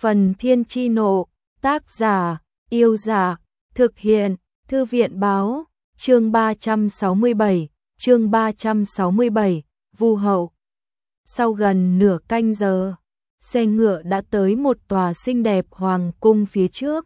Phần Thiên Chi Nộ, tác giả, Yêu Dạ, thực hiện, Thư viện Báo, chương 367, Vu Hậu. Sau gần nửa canh giờ, xe ngựa đã tới một tòa xinh đẹp hoàng cung phía trước.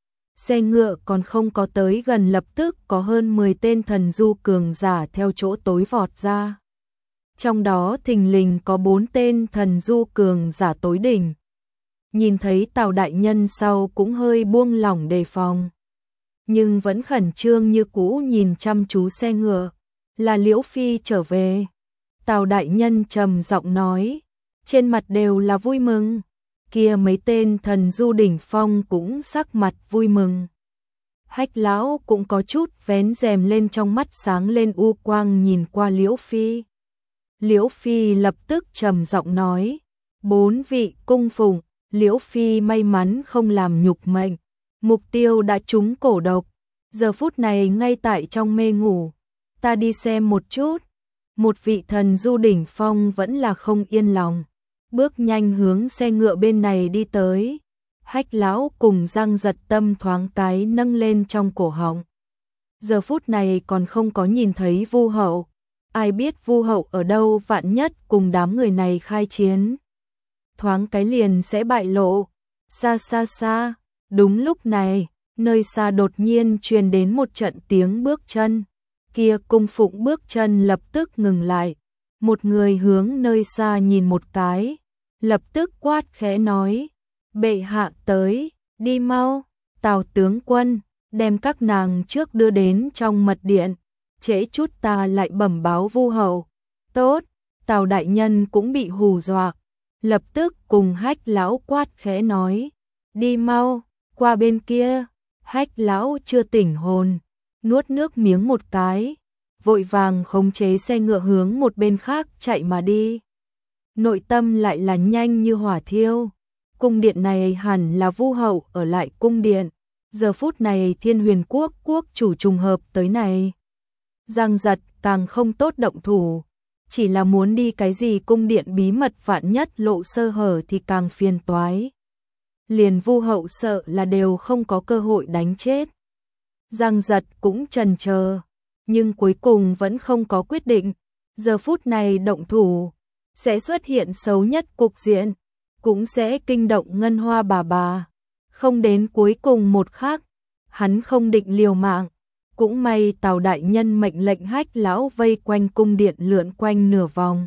Xe ngựa còn không có tới gần lập tức có hơn 10 tên thần du cường giả theo chỗ tối vọt ra. Trong đó thình lình có 4 tên thần du cường giả tối đỉnh. Nhìn thấy Tào đại nhân sau cũng hơi buông lỏng đề phòng, nhưng vẫn khẩn trương như cũ nhìn chăm chú xe ngựa. Là Liễu Phi trở về. Tào đại nhân trầm giọng nói, trên mặt đều là vui mừng. Kia mấy tên thần du đỉnh phong cũng sắc mặt vui mừng. Hách lão cũng có chút vén rèm lên, trong mắt sáng lên u quang nhìn qua Liễu Phi. Liễu Phi lập tức trầm giọng nói, 4 vị cung phụng. Liễu Phi may mắn không làm nhục mệnh, mục tiêu đã trúng cổ độc, giờ phút này ngay tại trong mê ngủ. Ta đi xem một chút. Một vị thần du đỉnh phong vẫn là không yên lòng, bước nhanh hướng xe ngựa bên này đi tới. Hách lão cùng Giang Giật tâm thoáng cái nâng lên trong cổ họng. Giờ phút này còn không có nhìn thấy Vu Hậu, ai biết Vu Hậu ở đâu, vạn nhất cùng đám người này khai chiến, thoáng cái liền sẽ bại lộ. Xa xa xa, đúng lúc này, nơi xa đột nhiên truyền đến một trận tiếng bước chân. Kia cung phụng bước chân lập tức ngừng lại. Một người hướng nơi xa nhìn một cái, lập tức quát khẽ nói, bệ hạ tới, đi mau. Tào tướng quân, đem các nàng trước đưa đến trong mật điện, trễ chút ta lại bẩm báo Vu Hậu. Tốt. Tào đại nhân cũng bị hù dọa, lập tức cùng Hách lão quát khẽ nói, đi mau, qua bên kia. Hách lão chưa tỉnh hồn, nuốt nước miếng một cái, vội vàng khống chế xe ngựa hướng một bên khác chạy mà đi. Nội tâm lại là nhanh như hỏa thiêu. Cung điện này hẳn là Vu Hậu ở lại cung điện. Giờ phút này Thiên Huyền quốc quốc chủ trùng hợp tới này. Giang Giật càng không tốt động thủ, chỉ là muốn đi cái gì cung điện bí mật, vạn nhất lộ sơ hở thì càng phiền toái. Liền Vu Hậu sợ là đều không có cơ hội đánh chết. Giang Giật cũng chần chờ, nhưng cuối cùng vẫn không có quyết định. Giờ phút này động thủ, sẽ xuất hiện xấu nhất cục diện, cũng sẽ kinh động Ngân Hoa bà. Không đến cuối cùng một khắc, hắn không định liều mạng. Cũng may Tào đại nhân mệnh lệnh Hách lão vây quanh cung điện lượn quanh nửa vòng,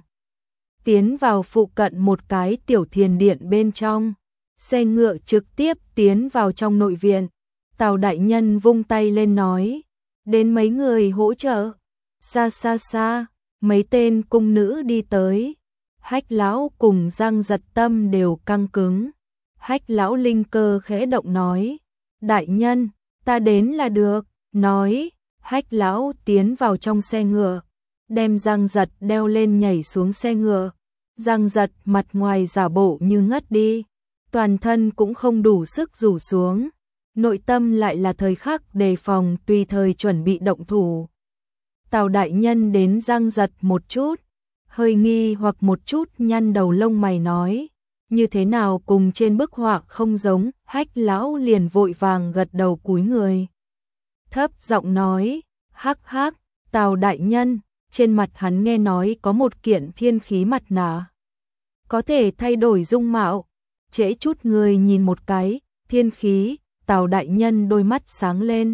tiến vào phụ cận một cái tiểu thiền điện bên trong. Xe ngựa trực tiếp tiến vào trong nội viện. Tào đại nhân vung tay lên nói, đến mấy người hỗ trợ. Xa xa xa, mấy tên cung nữ đi tới. Hách lão cùng Giang Giật tâm đều căng cứng. Hách lão linh cơ khẽ động nói, đại nhân, ta đến là được. Nói, Hách lão tiến vào trong xe ngựa, đem Giang Giật đeo lên nhảy xuống xe ngựa. Giang Giật mặt ngoài giả bộ như ngất đi, toàn thân cũng không đủ sức rủ xuống, nội tâm lại là thời khắc đề phòng, tùy thời chuẩn bị động thủ. Tào đại nhân đến Giang Giật một chút, hơi nghi hoặc một chút, nhăn đầu lông mày nói, như thế nào cùng trên bức họa không giống. Hách lão liền vội vàng gật đầu cúi người, thấp giọng nói, hắc hắc. Tào đại nhân, trên mặt hắn nghe nói có một kiện thiên khí mặt nạ, có thể thay đổi dung mạo. Trễ chút người nhìn một cái, thiên khí. Tào đại nhân đôi mắt sáng lên.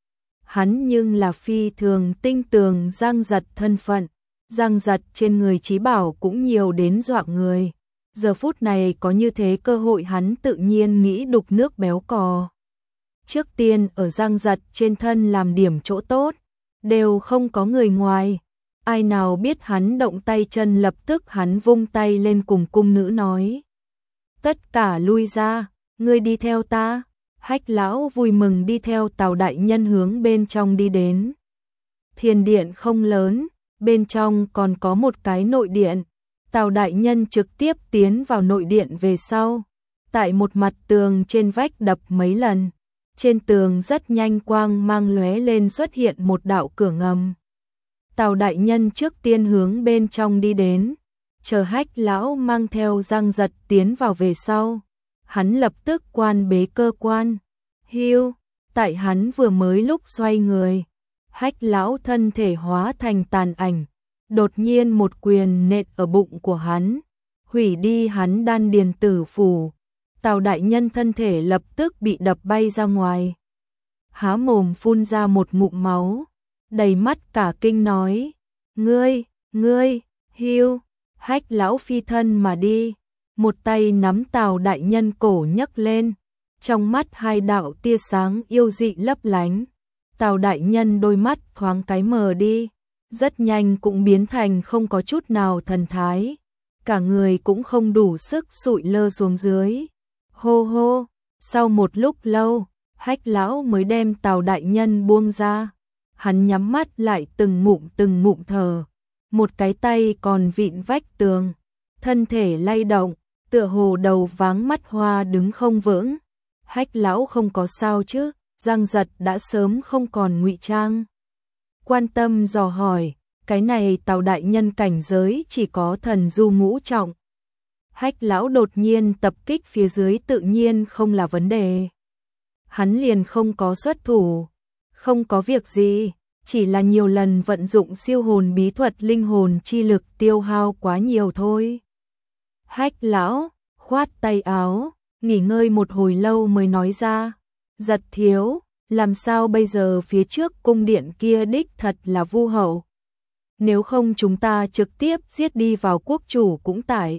Hắn nhưng là phi thường tinh tường Giang Giật thân phận. Giang Giật trên người chí bảo cũng nhiều đến dọa người. Giờ phút này có như thế cơ hội, hắn tự nhiên nghĩ đục nước béo cò. Trước tiên ở Giang Giật trên thân làm điểm chỗ tốt, đều không có người ngoài. Ai nào biết hắn động tay chân, lập tức hắn vung tay lên cùng cung nữ nói, tất cả lui ra, ngươi đi theo ta. Hách lão vui mừng đi theo Tào đại nhân hướng bên trong đi đến. Thiền điện không lớn, bên trong còn có một cái nội điện. Tào đại nhân trực tiếp tiến vào nội điện về sau, tại một mặt tường trên vách đập mấy lần, trên tường rất nhanh quang mang lóe lên, xuất hiện một đạo cửa ngầm. Tào đại nhân trước tiên hướng bên trong đi đến, chờ Hách lão mang theo Giang Giật tiến vào về sau, hắn lập tức quan bế cơ quan. Hiu, tại hắn vừa mới lúc xoay người, Hách lão thân thể hóa thành tàn ảnh, đột nhiên một quyền nện ở bụng của hắn, hủy đi hắn đan điền tử phủ. Tào đại nhân thân thể lập tức bị đập bay ra ngoài, há mồm phun ra một ngụm máu, đầy mắt cả kinh nói: Ngươi, Hiu. Hách lão phi thân mà đi, một tay nắm Tào đại nhân cổ nhấc lên, trong mắt hai đạo tia sáng yêu dị lấp lánh. Tào đại nhân đôi mắt thoáng cái mờ đi, rất nhanh cũng biến thành không có chút nào thần thái, cả người cũng không đủ sức sụi lơ xuống dưới. Hô hô, sau một lúc lâu, Hách lão mới đem Tào đại nhân buông ra. Hắn nhắm mắt lại từng ngụm thở, một cái tay còn vịn vách tường, thân thể lay động, tựa hồ đầu váng mắt hoa đứng không vững. Hách lão không có sao chứ? Giang Giật đã sớm không còn ngụy trang, quan tâm dò hỏi, cái này Tào đại nhân cảnh giới chỉ có thần du ngũ trọng. Hách lão đột nhiên tập kích phía dưới tự nhiên không là vấn đề. Hắn liền không có xuất thủ, không có việc gì, chỉ là nhiều lần vận dụng siêu hồn bí thuật linh hồn chi lực tiêu hao quá nhiều thôi. Hách lão khoát tay áo, nghỉ ngơi một hồi lâu mới nói ra: Giật thiếu, làm sao bây giờ, phía trước cung điện kia đích thật là Vu hậu. Nếu không chúng ta trực tiếp giết đi vào quốc chủ cũng tại.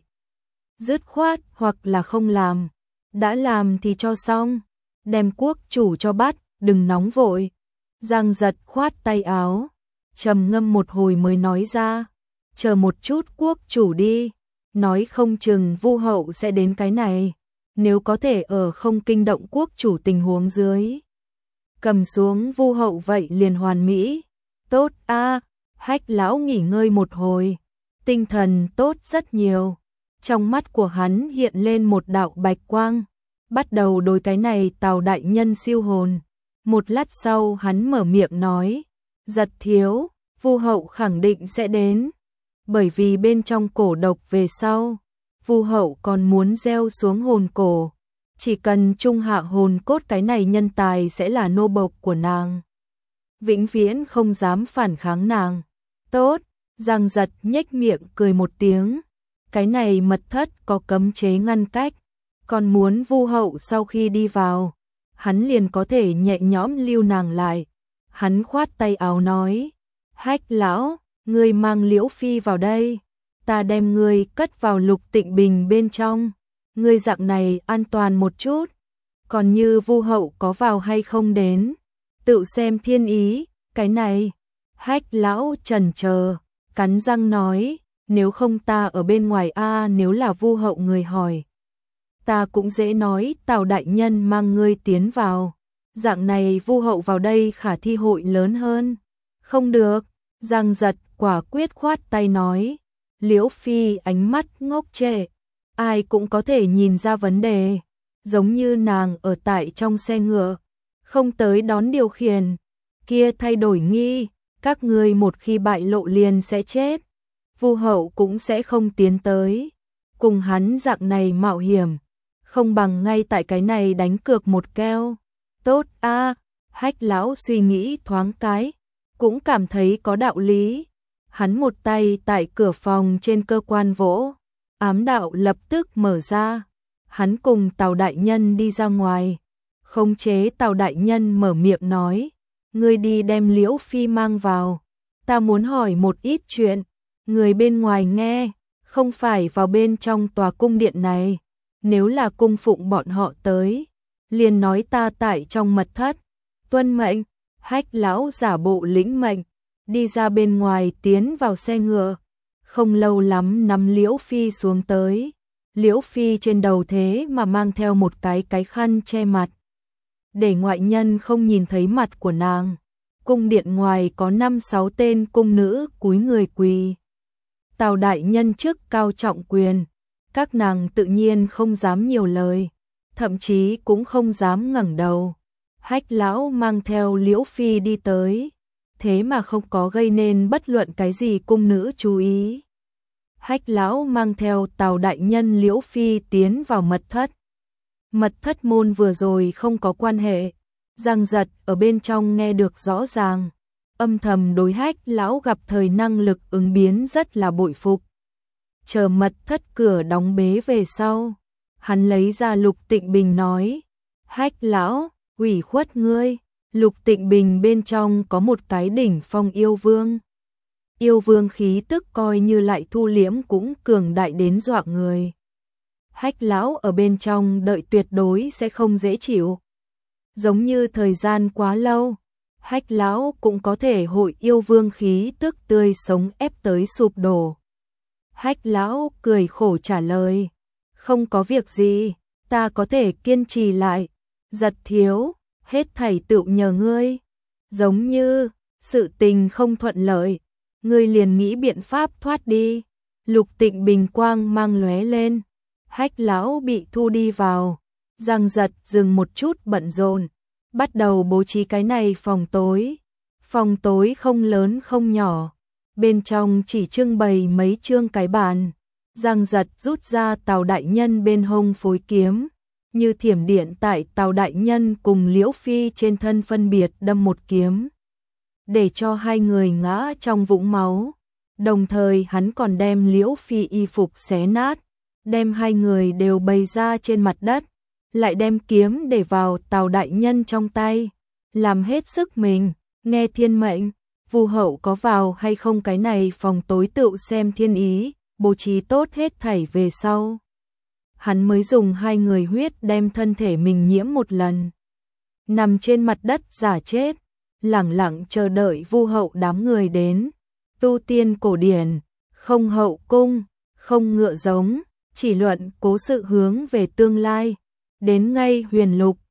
Dứt khoát, hoặc là không làm. Đã làm thì cho xong, đem quốc chủ cho bắt, đừng nóng vội. Giang Giật khoát tay áo, trầm ngâm một hồi mới nói ra: chờ một chút quốc chủ đi, nói không chừng Vu hậu sẽ đến cái này. Nếu có thể ở không kinh động quốc chủ tình huống dưới, cầm xuống Vu hậu vậy liền hoàn mỹ. Tốt a. Hách lão nghỉ ngơi một hồi, tinh thần tốt rất nhiều. Trong mắt của hắn hiện lên một đạo bạch quang, bắt đầu đối cái này Tào đại nhân siêu hồn. Một lát sau hắn mở miệng nói: Giật thiếu, Vu hậu khẳng định sẽ đến, bởi vì bên trong cổ độc về sau, Vu hậu còn muốn gieo xuống hồn cổ, chỉ cần trung hạ hồn cốt cái này nhân tài sẽ là nô bộc của nàng, vĩnh viễn không dám phản kháng nàng. Tốt. Giang Giật nhếch miệng cười một tiếng, cái này mật thất có cấm chế ngăn cách, còn muốn Vu hậu sau khi đi vào, hắn liền có thể nhẹ nhõm lưu nàng lại. Hắn khoát tay áo nói: Hách lão, ngươi mang Liễu phi vào đây, ta đem ngươi cất vào Lục Tịnh Bình bên trong, ngươi dạng này an toàn một chút. Còn như Vu hậu có vào hay không đến, tự xem thiên ý. Cái này, Hách lão chần chờ, cắn răng nói: nếu không ta ở bên ngoài a. Nếu là Vu hậu người hỏi, ta cũng dễ nói Tào đại nhân mang ngươi tiến vào, dạng này Vu hậu vào đây khả thi hội lớn hơn. Không được. Giang Giật quả quyết khoát tay nói. Liễu phi ánh mắt ngốc trệ, ai cũng có thể nhìn ra vấn đề, giống như nàng ở tại trong xe ngựa, không tới đón điều khiển, kia thay đổi nghi, các ngươi một khi bại lộ liền sẽ chết. Vu hậu cũng sẽ không tiến tới, cùng hắn dạng này mạo hiểm, không bằng ngay tại cái này đánh cược một keo. Tốt a. Hách lão suy nghĩ thoáng cái, cũng cảm thấy có đạo lý. Hắn một tay tại cửa phòng trên cơ quan vỗ, ám đạo lập tức mở ra. Hắn cùng Tào đại nhân đi ra ngoài, khống chế Tào đại nhân mở miệng nói: ngươi đi đem Liễu phi mang vào, ta muốn hỏi một ít chuyện, người bên ngoài nghe, không phải vào bên trong tòa cung điện này. Nếu là cung phụng bọn họ tới, liền nói ta tại trong mật thất. Tuân mệnh. Hách lão giả bộ lĩnh mệnh, đi ra bên ngoài tiến vào xe ngựa. Không lâu lắm nắm Liễu phi xuống tới. Liễu phi trên đầu thế mà mang theo một cái khăn che mặt, để ngoại nhân không nhìn thấy mặt của nàng. Cung điện ngoài có 5-6 tên cung nữ cúi người quỳ. Tào đại nhân chức cao trọng quyền, các nàng tự nhiên không dám nhiều lời, thậm chí cũng không dám ngẩng đầu. Hách lão mang theo Liễu phi đi tới, thế mà không có gây nên bất luận cái gì cung nữ chú ý. Hách lão mang theo Tào đại nhân Liễu phi tiến vào mật thất. Mật thất môn vừa rồi không có quan hệ. Giang Giật ở bên trong nghe được rõ ràng, âm thầm đối Hách lão gặp thời năng lực ứng biến rất là bội phục. Chờ mật thất cửa đóng bế về sau, hắn lấy ra Lục Tịnh Bình nói, Hách lão, ủy khuất ngươi. Lục Tịnh Bình bên trong có một cái đỉnh phong yêu vương. Yêu vương khí tức coi như lại thu liễm cũng cường đại đến dọa người. Hách lão ở bên trong đợi tuyệt đối sẽ không dễ chịu. Giống như thời gian quá lâu, Hách lão cũng có thể hội yêu vương khí tức tươi sống ép tới sụp đổ. Hách lão cười khổ trả lời, không có việc gì, ta có thể kiên trì lại. Giật thiếu, hết thảy tự nhờ ngươi. Giống như sự tình không thuận lợi, ngươi liền nghĩ biện pháp thoát đi. Lục Tịnh Bình quang mang lóe lên, Hách lão bị thu đi vào. Giang Giật dừng một chút bận rộn, bắt đầu bố trí cái này phòng tối. Phòng tối không lớn không nhỏ, bên trong chỉ trưng bày mấy chương cái bàn. Giang Giật rút ra Tào đại nhân bên hông phối kiếm, như thiểm điện tại Tào đại nhân cùng Liễu Phi trên thân phân biệt đâm một kiếm, để cho hai người ngã trong vũng máu. Đồng thời hắn còn đem Liễu Phi y phục xé nát, đem hai người đều bày ra trên mặt đất, lại đem kiếm để vào Tào đại nhân trong tay, làm hết sức mình, nghe thiên mệnh. Vu hậu có vào hay không cái này phòng tối tựu xem thiên ý, bố trí tốt hết thảy về sau. Hắn mới dùng hai người huyết đem thân thể mình nhiễm một lần. Nằm trên mặt đất giả chết, lẳng lặng chờ đợi Vu hậu đám người đến. Tu tiên cổ điển, không hậu cung, không ngựa giống, chỉ luận cố sự hướng về tương lai. Đến ngay huyền lục,